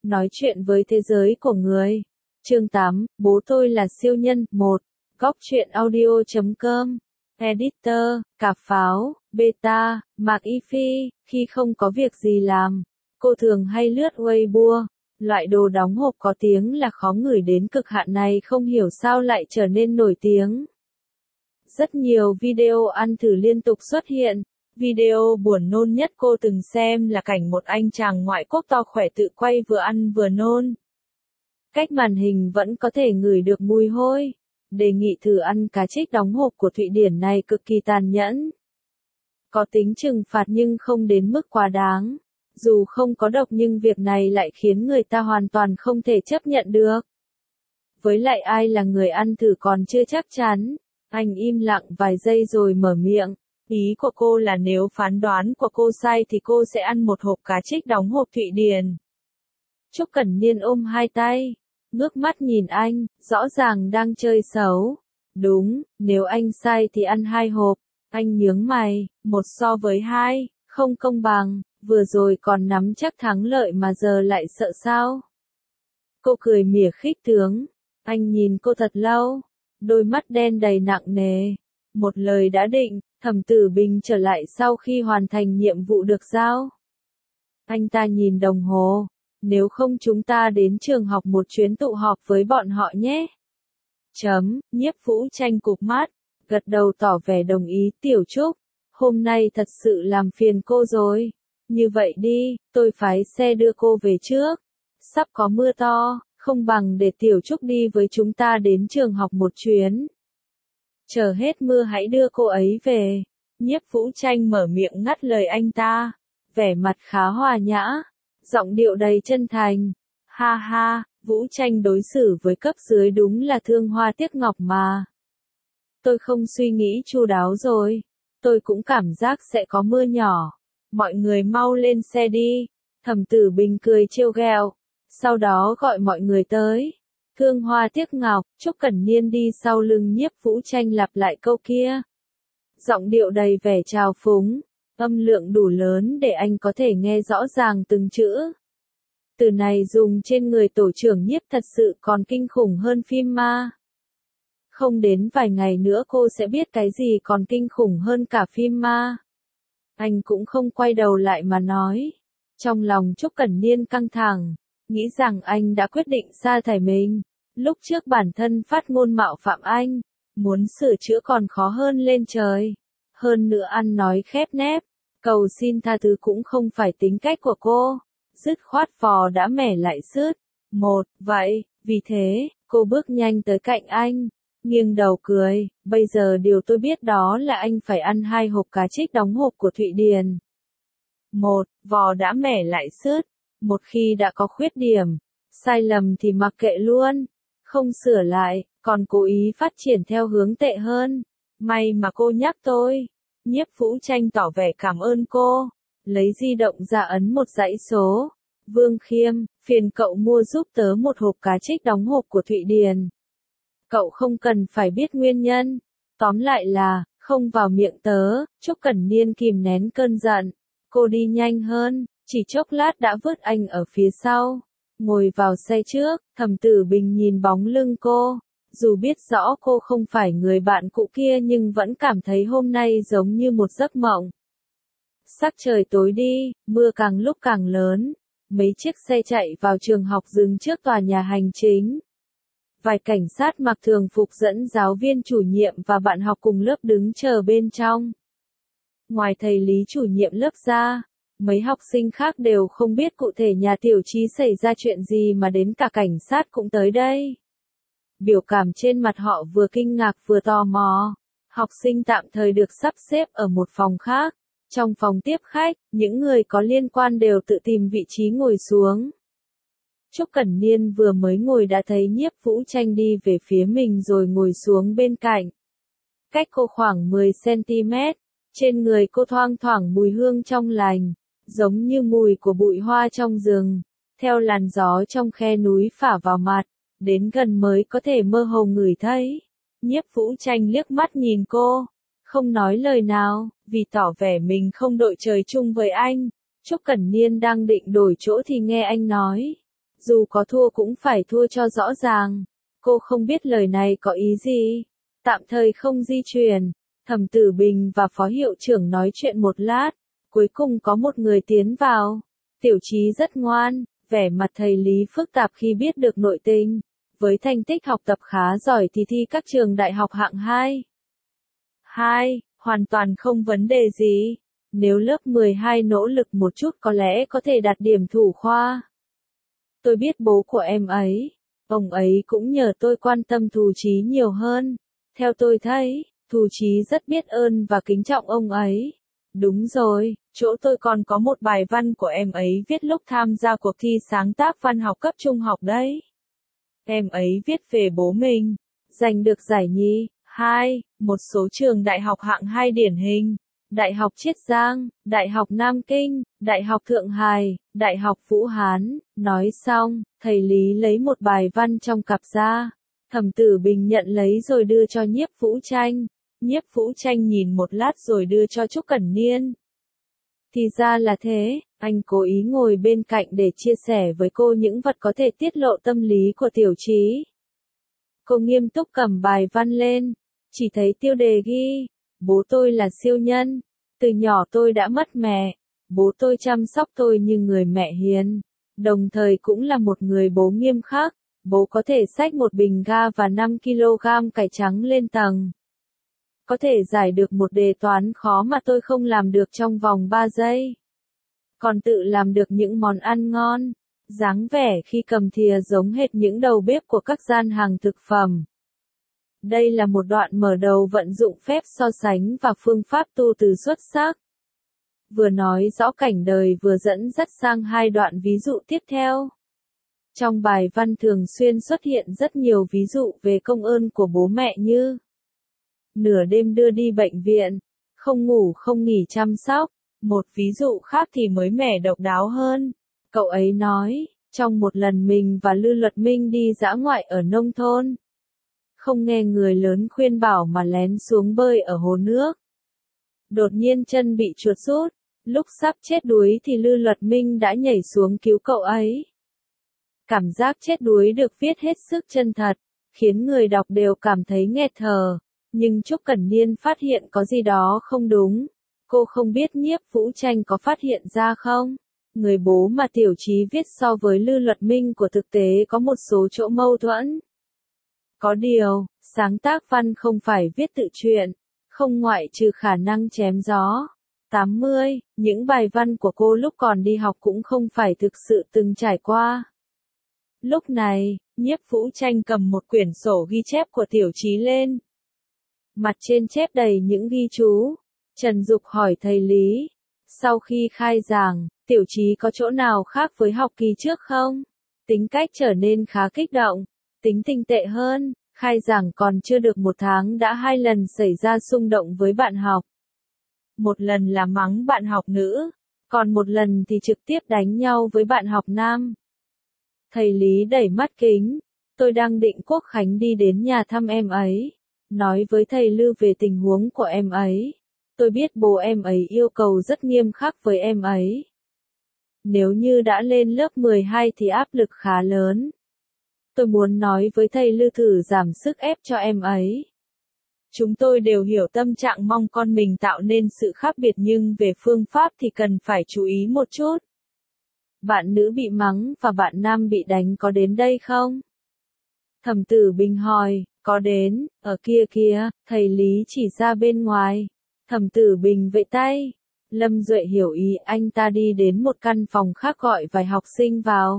Nói chuyện với thế giới của người. Chương 8, bố tôi là siêu nhân. 1. Góc truyện audio.com. Editor, Cà Pháo, Beta, Mạc Y Phi. Khi không có việc gì làm, cô thường hay lướt Weibo. Loại đồ đóng hộp có tiếng là khó ngửi đến cực hạn này không hiểu sao lại trở nên nổi tiếng. Rất nhiều video ăn thử liên tục xuất hiện. Video buồn nôn nhất cô từng xem là cảnh một anh chàng ngoại quốc to khỏe tự quay vừa ăn vừa nôn. Cách màn hình vẫn có thể ngửi được mùi hôi. Đề nghị thử ăn cá trích đóng hộp của Thụy Điển này cực kỳ tàn nhẫn. Có tính trừng phạt nhưng không đến mức quá đáng. Dù không có độc nhưng việc này lại khiến người ta hoàn toàn không thể chấp nhận được. Với lại ai là người ăn thử còn chưa chắc chắn. Anh im lặng vài giây rồi mở miệng. Ý của cô là nếu phán đoán của cô sai thì cô sẽ ăn một hộp cá trích đóng hộp Thụy Điển. Trúc Cẩn Niên ôm hai tay, ngước mắt nhìn anh, rõ ràng đang chơi xấu. Đúng, nếu anh sai thì ăn hai hộp. Anh nhướng mày, 1 so với 2, không công bằng, vừa rồi còn nắm chắc thắng lợi mà giờ lại sợ sao? Cô cười mỉa khích tướng. Anh nhìn cô thật lâu, đôi mắt đen đầy nặng nề. Một lời đã định, Thẩm Tử Bình trở lại sau khi hoàn thành nhiệm vụ được giao. Anh ta nhìn đồng hồ. Nếu không chúng ta đến trường học một chuyến tụ họp với bọn họ nhé. Nhiếp Vũ Tranh cụp mắt, gật đầu tỏ vẻ đồng ý. Tiểu Trúc, hôm nay thật sự làm phiền cô rồi. Như vậy đi, tôi phái xe đưa cô về trước. Sắp có mưa to, không bằng để Tiểu Trúc đi với chúng ta đến trường học một chuyến. Chờ hết mưa hãy đưa cô ấy về. Nhiếp Vũ Tranh mở miệng ngắt lời anh ta, vẻ mặt khá hòa nhã, giọng điệu đầy chân thành. Ha ha, Vũ Tranh đối xử với cấp dưới đúng là thương hoa tiếc ngọc mà. Tôi không suy nghĩ chu đáo rồi. Tôi cũng cảm giác sẽ có mưa nhỏ. Mọi người mau lên xe đi. Thẩm Tử Bình cười trêu ghẹo, sau đó gọi mọi người tới. Thương hoa tiếc ngọc. Trúc Cẩn Niên đi sau lưng Nhiếp Vũ Tranh lặp lại câu kia. Giọng điệu đầy vẻ trào phúng, âm lượng đủ lớn để anh có thể nghe rõ ràng từng chữ. Từ này dùng trên người tổ trưởng Nhiếp thật sự còn kinh khủng hơn phim ma. Không đến vài ngày nữa cô sẽ biết cái gì còn kinh khủng hơn cả phim ma. Anh cũng không quay đầu lại mà nói. Trong lòng Trúc Cẩn Niên căng thẳng, nghĩ rằng anh đã quyết định sa thải mình. Lúc trước bản thân phát ngôn mạo phạm anh, muốn sửa chữa còn khó hơn lên trời. Hơn nữa ăn nói khép nép, cầu xin tha thứ cũng không phải tính cách của cô. Dứt khoát vò đã mẻ lại sứt. Vậy, vì thế, cô bước nhanh tới cạnh anh, nghiêng đầu cười. Bây giờ điều tôi biết đó là anh phải ăn 2 hộp cá trích đóng hộp của Thụy Điển. Vò đã mẻ lại sứt. Một khi đã có khuyết điểm, sai lầm thì mặc kệ luôn. Không sửa lại, còn cố ý phát triển theo hướng tệ hơn. May mà cô nhắc tôi. Nhiếp Vũ Tranh tỏ vẻ cảm ơn cô. Lấy di động ra ấn một dãy số. Vương Khiêm, phiền cậu mua giúp tớ một hộp cá trích đóng hộp của Thụy Điển. Cậu không cần phải biết nguyên nhân. Tóm lại là, không vào miệng tớ. Trúc Cẩn Niên kìm nén cơn giận. Cô đi nhanh hơn, chỉ chốc lát đã vứt anh ở phía sau. Ngồi vào xe trước, Thẩm Tử Bình nhìn bóng lưng cô. Dù biết rõ cô không phải người bạn cũ kia nhưng vẫn cảm thấy hôm nay giống như một giấc mộng. Sắc trời tối đi, mưa càng lúc càng lớn. Mấy chiếc xe chạy vào trường học dừng trước tòa nhà hành chính. Vài cảnh sát mặc thường phục dẫn giáo viên chủ nhiệm và bạn học cùng lớp đứng chờ bên trong. Ngoài thầy lý chủ nhiệm lớp ra, mấy học sinh khác đều không biết cụ thể nhà Tiểu Trí xảy ra chuyện gì mà đến cả cảnh sát cũng tới đây. Biểu cảm trên mặt họ vừa kinh ngạc vừa tò mò. Học sinh tạm thời được sắp xếp ở một phòng khác. Trong phòng tiếp khách, những người có liên quan đều tự tìm vị trí ngồi xuống. Trúc Cẩn Niên vừa mới ngồi đã thấy Nhiếp Vũ Tranh đi về phía mình rồi ngồi xuống bên cạnh. Cách cô khoảng 10 cm, trên người cô thoang thoảng mùi hương trong lành, giống như mùi của bụi hoa trong rừng, theo làn gió trong khe núi phả vào mặt, đến gần mới có thể mơ hồ ngửi thấy. Nhiếp Vũ Tranh liếc mắt nhìn cô, không nói lời nào, vì tỏ vẻ mình không đội trời chung với anh. Trúc Cẩn Niên đang định đổi chỗ thì nghe anh nói. Dù có thua cũng phải thua cho rõ ràng. Cô không biết lời này có ý gì. Tạm thời không di chuyển. Thẩm Tử Bình và Phó Hiệu trưởng nói chuyện một lát. Cuối cùng có một người tiến vào. Tiểu Chí rất ngoan, vẻ mặt thầy Lý phức tạp khi biết được nội tình. Với thành tích học tập khá giỏi thì thi các trường đại học hạng 2. Hoàn toàn không vấn đề gì. Nếu lớp 12 nỗ lực một chút có lẽ có thể đạt điểm thủ khoa. Tôi biết bố của em ấy. Ông ấy cũng nhờ tôi quan tâm Thù Chí nhiều hơn. Theo tôi thấy, Thù Chí rất biết ơn và kính trọng ông ấy. Đúng rồi, chỗ tôi còn có một bài văn của em ấy viết lúc tham gia cuộc thi sáng tác văn học cấp trung học đấy. Em ấy viết về bố mình, giành được giải nhì, 2, một số trường đại học hạng 2 điển hình. Đại học Chiết Giang, Đại học Nam Kinh, Đại học Thượng Hải, Đại học Vũ Hán. Nói xong, thầy Lý lấy một bài văn trong cặp ra. Thẩm Tử Bình nhận lấy rồi đưa cho Nhiếp Vũ Tranh. Nhiếp Vũ Tranh nhìn một lát rồi đưa cho Trúc Cẩn Niên. Thì ra là thế, anh cố ý ngồi bên cạnh để chia sẻ với cô những vật có thể tiết lộ tâm lý của Tiểu Chí. Cô nghiêm túc cầm bài văn lên, chỉ thấy tiêu đề ghi, bố tôi là siêu nhân, từ nhỏ tôi đã mất mẹ, bố tôi chăm sóc tôi như người mẹ hiền, đồng thời cũng là một người bố nghiêm khắc, bố có thể xách một bình ga và 5 kg cải trắng lên tầng. Có thể giải được một đề toán khó mà tôi không làm được trong vòng 3 giây. Còn tự làm được những món ăn ngon, dáng vẻ khi cầm thìa giống hệt những đầu bếp của các gian hàng thực phẩm. Đây là một đoạn mở đầu vận dụng phép so sánh và phương pháp tu từ xuất sắc. Vừa nói rõ cảnh đời vừa dẫn dắt sang hai đoạn ví dụ tiếp theo. Trong bài văn thường xuyên xuất hiện rất nhiều ví dụ về công ơn của bố mẹ như nửa đêm đưa đi bệnh viện, không ngủ không nghỉ chăm sóc. Một ví dụ khác thì mới mẻ độc đáo hơn. Cậu ấy nói, trong một lần mình và Lư Luật Minh đi dã ngoại ở nông thôn. Không nghe người lớn khuyên bảo mà lén xuống bơi ở hồ nước. Đột nhiên chân bị chuột rút, lúc sắp chết đuối thì Lư Luật Minh đã nhảy xuống cứu cậu ấy. Cảm giác chết đuối được viết hết sức chân thật, khiến người đọc đều cảm thấy nghẹt thở. Nhưng Trúc Cẩn Niên phát hiện có gì đó không đúng. Cô không biết Nhiếp Vũ Tranh có phát hiện ra không? Người bố mà Tiểu Chí viết so với Lư Luật Minh của thực tế có một số chỗ mâu thuẫn. Có điều, sáng tác văn không phải viết tự truyện, không ngoại trừ khả năng chém gió. 80, những bài văn của cô lúc còn đi học cũng không phải thực sự từng trải qua. Lúc này, Nhiếp Vũ Tranh cầm một quyển sổ ghi chép của Tiểu Chí lên. Mặt trên chép đầy những ghi chú. Trần Dục hỏi thầy Lý. Sau khi khai giảng, Tiểu Chí có chỗ nào khác với học kỳ trước không? Tính cách trở nên khá kích động. Tính tình tệ hơn, khai giảng còn chưa được 1 tháng đã 2 lần xảy ra xung động với bạn học. Một lần là mắng bạn học nữ, còn một lần thì trực tiếp đánh nhau với bạn học nam. Thầy Lý đẩy mắt kính. Tôi đang định Quốc Khánh đi đến nhà thăm em ấy. Nói với thầy Lư về tình huống của em ấy. Tôi biết bố em ấy yêu cầu rất nghiêm khắc với em ấy. Nếu như đã lên lớp 12 thì áp lực khá lớn. Tôi muốn nói với thầy Lư thử giảm sức ép cho em ấy. Chúng tôi đều hiểu tâm trạng mong con mình tạo nên sự khác biệt nhưng về phương pháp thì cần phải chú ý một chút. Bạn nữ bị mắng và bạn nam bị đánh có đến đây không? Thẩm Tử Bình hỏi, có đến, ở kia kìa, thầy Lý chỉ ra bên ngoài. Thẩm Tử Bình vẫy tay. Lâm Duệ hiểu ý anh ta đi đến một căn phòng khác gọi vài học sinh vào.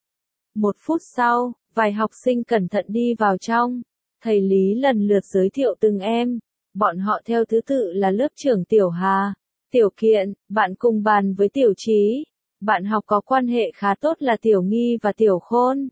1 phút sau, vài học sinh cẩn thận đi vào trong. Thầy Lý lần lượt giới thiệu từng em. Bọn họ theo thứ tự là lớp trưởng Tiểu Hà, Tiểu Kiện, bạn cùng bàn với Tiểu Chí. Bạn học có quan hệ khá tốt là Tiểu Nghi và Tiểu Khôn.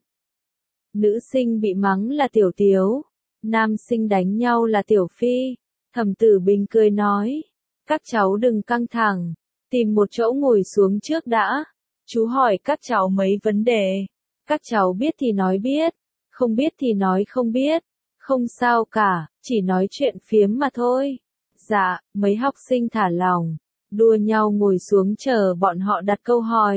Nữ sinh bị mắng là Tiểu Tiếu. Nam sinh đánh nhau là Tiểu Phi. Thẩm Tử Bình cười nói. Các cháu đừng căng thẳng. Tìm một chỗ ngồi xuống trước đã. Chú hỏi các cháu mấy vấn đề. Các cháu biết thì nói biết. Không biết thì nói không biết. Không sao cả, chỉ nói chuyện phiếm mà thôi. Dạ, mấy học sinh thả lỏng. Đua nhau ngồi xuống chờ bọn họ đặt câu hỏi.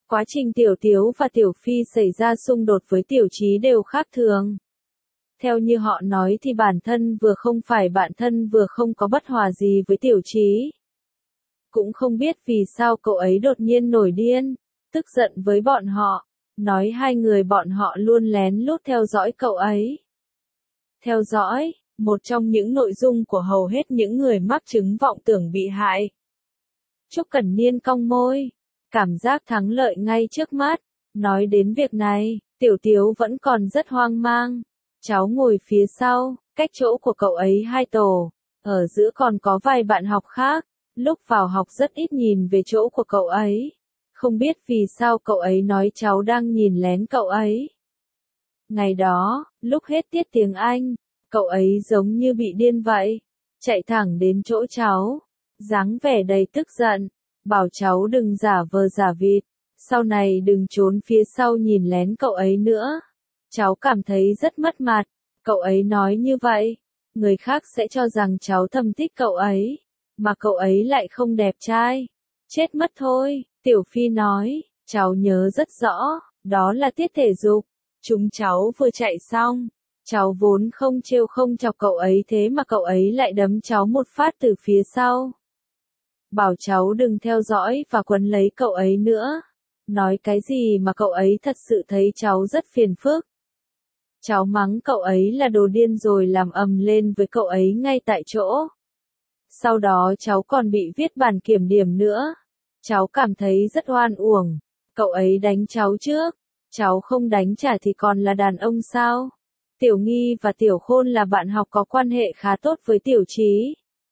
Quá trình Tiểu Tiếu và Tiểu Phi xảy ra xung đột với Tiểu Chí đều khác thường. Theo như họ nói thì bản thân vừa không phải bạn thân vừa không có bất hòa gì với Tiểu Chí. Cũng không biết vì sao cậu ấy đột nhiên nổi điên, tức giận với bọn họ, nói hai người bọn họ luôn lén lút theo dõi cậu ấy. Theo dõi, một trong những nội dung của hầu hết những người mắc chứng vọng tưởng bị hại. Trúc Cẩn Niên cong môi, cảm giác thắng lợi ngay trước mắt. Nói đến việc này, Tiểu Tiếu vẫn còn rất hoang mang. Cháu ngồi phía sau, cách chỗ của cậu ấy 2 tổ, ở giữa còn có vài bạn học khác. Lúc vào học rất ít nhìn về chỗ của cậu ấy. Không biết vì sao cậu ấy nói cháu đang nhìn lén cậu ấy. Ngày đó, lúc hết tiết tiếng Anh, cậu ấy giống như bị điên vậy. Chạy thẳng đến chỗ cháu, dáng vẻ đầy tức giận, bảo cháu đừng giả vờ giả vịt, sau này đừng trốn phía sau nhìn lén cậu ấy nữa. Cháu cảm thấy rất mất mặt, cậu ấy nói như vậy, người khác sẽ cho rằng cháu thầm thích cậu ấy, mà cậu ấy lại không đẹp trai. Chết mất thôi, Tiểu Phi nói, cháu nhớ rất rõ, đó là tiết thể dục, chúng cháu vừa chạy xong. Cháu vốn không trêu không chọc cậu ấy thế mà cậu ấy lại đấm cháu một phát từ phía sau. Bảo cháu đừng theo dõi và quấn lấy cậu ấy nữa. Nói cái gì mà cậu ấy thật sự thấy cháu rất phiền phức. Cháu mắng cậu ấy là đồ điên rồi làm ầm lên với cậu ấy ngay tại chỗ. Sau đó cháu còn bị viết bản kiểm điểm nữa. Cháu cảm thấy rất oan uổng. Cậu ấy đánh cháu trước. Cháu không đánh trả thì còn là đàn ông sao? Tiểu Nghi và Tiểu Khôn là bạn học có quan hệ khá tốt với Tiểu Chí.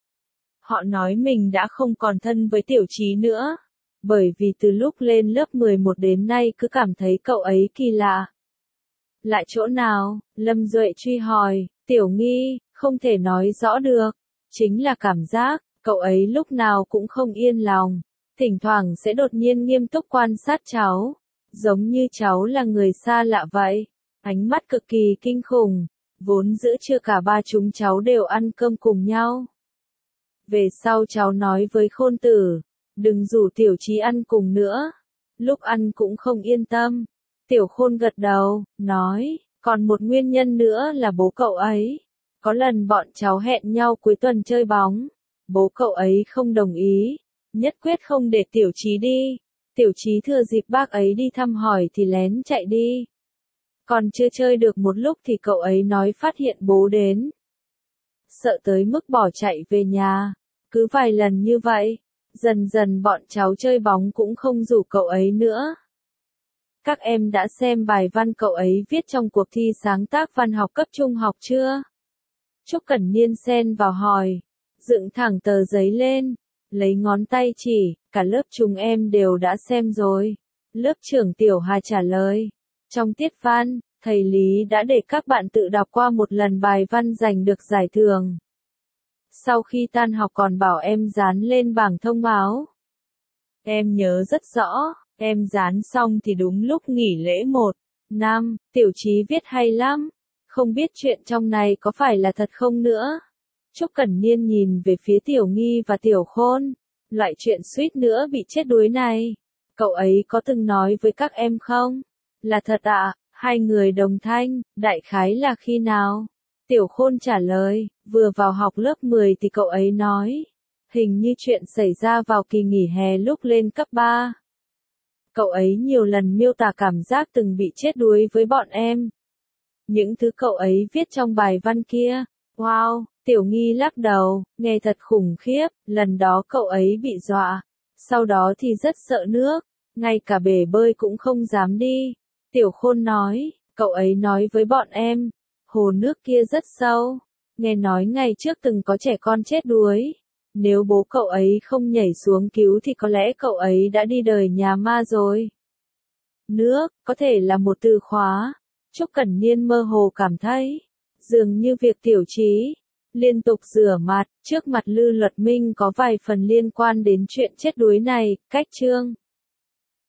Họ nói mình đã không còn thân với Tiểu Chí nữa. Bởi vì từ lúc lên lớp 11 đến nay cứ cảm thấy cậu ấy kỳ lạ. Lại chỗ nào? Lâm Duệ truy hỏi. Tiểu Nghi, không thể nói rõ được. Chính là cảm giác, cậu ấy lúc nào cũng không yên lòng. Thỉnh thoảng sẽ đột nhiên nghiêm túc quan sát cháu. Giống như cháu là người xa lạ vậy. Ánh mắt cực kỳ kinh khủng. Vốn giữa trưa cả ba chúng cháu đều ăn cơm cùng nhau. Về sau cháu nói với Khôn Tử, đừng rủ Tiểu Chí ăn cùng nữa. Lúc ăn cũng không yên tâm. Tiểu Khôn gật đầu, nói, còn một nguyên nhân nữa là bố cậu ấy. Có lần bọn cháu hẹn nhau cuối tuần chơi bóng. Bố cậu ấy không đồng ý. Nhất quyết không để Tiểu Chí đi. Tiểu Chí thừa dịp bác ấy đi thăm hỏi thì lén chạy đi. Còn chưa chơi được một lúc thì cậu ấy nói phát hiện bố đến. Sợ tới mức bỏ chạy về nhà. Cứ vài lần như vậy, dần dần bọn cháu chơi bóng cũng không rủ cậu ấy nữa. Các em đã xem bài văn cậu ấy viết trong cuộc thi sáng tác văn học cấp trung học chưa? Trúc Cẩn Niên xen vào hỏi, dựng thẳng tờ giấy lên, lấy ngón tay chỉ, cả lớp chúng em đều đã xem rồi. Lớp trưởng Tiểu Hà trả lời, trong tiết văn, thầy Lý đã để các bạn tự đọc qua một lần bài văn giành được giải thưởng. Sau khi tan học còn bảo em dán lên bảng thông báo. Em nhớ rất rõ, em dán xong thì đúng lúc nghỉ lễ 1/5, Tiểu Chí viết hay lắm. Không biết chuyện trong này có phải là thật không nữa. Trúc Cẩn Niên nhìn về phía Tiểu Nghi và Tiểu Khôn. Loại chuyện suýt nữa bị chết đuối này. Cậu ấy có từng nói với các em không? Là thật ạ, hai người đồng thanh, đại khái là khi nào? Tiểu Khôn trả lời, vừa vào học lớp 10 thì cậu ấy nói. Hình như chuyện xảy ra vào kỳ nghỉ hè lúc lên cấp 3. Cậu ấy nhiều lần miêu tả cảm giác từng bị chết đuối với bọn em. Những thứ cậu ấy viết trong bài văn kia. Wow, Tiểu Nghi lắc đầu, nghe thật khủng khiếp, lần đó cậu ấy bị dọa. Sau đó thì rất sợ nước, ngay cả bể bơi cũng không dám đi. Tiểu Khôn nói, cậu ấy nói với bọn em, hồ nước kia rất sâu. Nghe nói ngày trước từng có trẻ con chết đuối. Nếu bố cậu ấy không nhảy xuống cứu thì có lẽ cậu ấy đã đi đời nhà ma rồi. Nước, có thể là một từ khóa. Trúc Cẩn Niên mơ hồ cảm thấy, dường như việc Tiểu Chí liên tục rửa mặt trước mặt Lư Luật Minh có vài phần liên quan đến chuyện chết đuối này. Cách chương